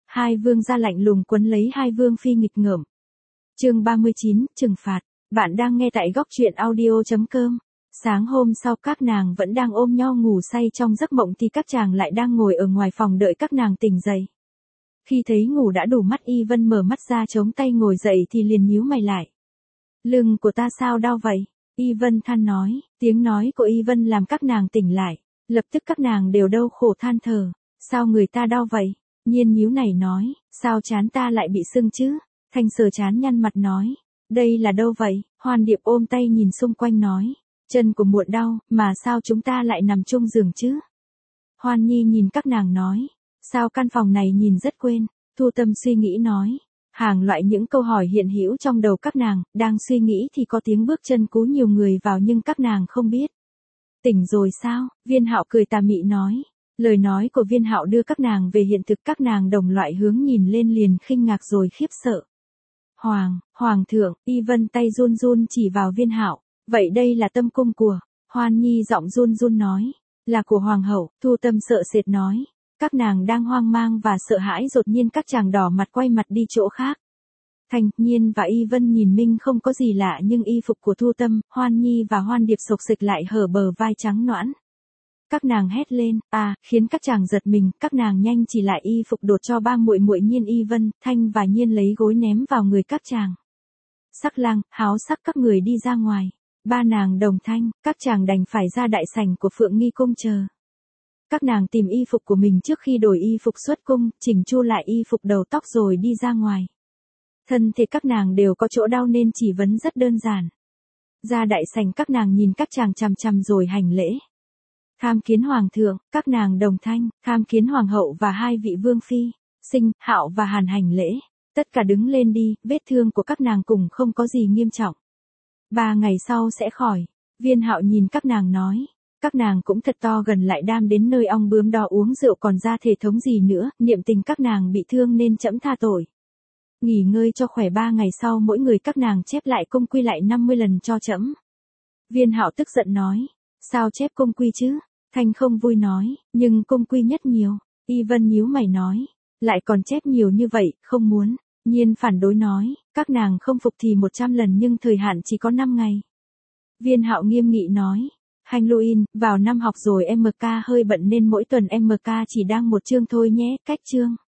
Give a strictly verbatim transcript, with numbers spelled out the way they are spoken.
Hai vương gia lạnh lùng quấn lấy hai vương phi nghịch ngợm. Chương ba mươi chín, trừng phạt. Bạn đang nghe tại góc truyện audio chấm com. Sáng hôm sau các nàng vẫn đang ôm nhau ngủ say trong giấc mộng thì các chàng lại đang ngồi ở ngoài phòng đợi các nàng tỉnh dậy. Khi thấy ngủ đã đủ mắt, Y Vân mở mắt ra chống tay ngồi dậy thì liền nhíu mày lại. Lưng của ta sao đau vậy? Y Vân than nói, tiếng nói của Y Vân làm các nàng tỉnh lại. Lập tức các nàng đều đau khổ than thở, sao người ta đau vậy? Nhiên nhíu này nói, sao trán ta lại bị sưng chứ? Thanh sờ trán nhăn mặt nói, đây là đâu vậy? Hoan Điệp ôm tay nhìn xung quanh nói, chân của muội đau, mà sao chúng ta lại nằm chung giường chứ? Hoan Nhi nhìn các nàng nói, sao căn phòng này nhìn rất quên? Thu Tâm suy nghĩ nói, hàng loại những câu hỏi hiện hữu trong đầu các nàng, đang suy nghĩ thì có tiếng bước chân cú nhiều người vào nhưng các nàng không biết. Tỉnh rồi sao? Viên Hạo cười tà mị nói. Lời nói của Viên Hạo đưa các nàng về hiện thực, các nàng đồng loại hướng nhìn lên liền khinh ngạc rồi khiếp sợ. Hoàng, Hoàng thượng, Y Vân tay run run chỉ vào Viên Hạo, vậy đây là tâm cung của, Hoan Nhi giọng run run nói, là của Hoàng hậu. Thu Tâm sợ sệt nói, các nàng đang hoang mang và sợ hãi, đột nhiên các chàng đỏ mặt quay mặt đi chỗ khác. Thành, Nhiên và Y Vân nhìn Minh không có gì lạ nhưng y phục của Thu Tâm, Hoan Nhi và Hoan Điệp sộc sịch lại hở bờ vai trắng nõn. Các nàng hét lên, à, khiến các chàng giật mình, các nàng nhanh chỉ lại y phục đột cho ba muội muội Nhiên, Y Vân, Thanh và Nhiên lấy gối ném vào người các chàng. Sắc Lang, Háo Sắc các người đi ra ngoài. Ba nàng đồng thanh, các chàng đành phải ra đại sảnh của Phượng Nghi cung chờ. Các nàng tìm y phục của mình trước khi đổi y phục xuất cung, chỉnh chu lại y phục đầu tóc rồi đi ra ngoài. Thân thể các nàng đều có chỗ đau nên chỉ vấn rất đơn giản. Ra đại sảnh các nàng nhìn các chàng chằm chằm rồi hành lễ. Tham kiến Hoàng thượng, các nàng đồng thanh, tham kiến Hoàng hậu và hai vị vương phi, Sinh, Hạo và Hàn hành lễ. Tất cả đứng lên đi, vết thương của các nàng cùng không có gì nghiêm trọng. Ba ngày sau sẽ khỏi. Viên Hạo nhìn các nàng nói. Các nàng cũng thật to gần lại đam đến nơi ong bướm đo uống rượu còn ra thể thống gì nữa, niệm tình các nàng bị thương nên trẫm tha tội. Nghỉ ngơi cho khỏe, ba ngày sau mỗi người các nàng chép lại cung quy lại năm mươi lần cho trẫm. Viên Hạo tức giận nói, sao chép cung quy chứ? Thanh không vui nói, nhưng cung quy nhất nhiều. Y Vân nhíu mày nói, lại còn chép nhiều như vậy, không muốn. Nhiên phản đối nói, các nàng không phục thì một trăm lần nhưng thời hạn chỉ có năm ngày. Viên Hạo nghiêm nghị nói, Halloween, vào năm học rồi em ca hơi bận nên mỗi tuần em ca chỉ đang một chương thôi nhé, cách chương.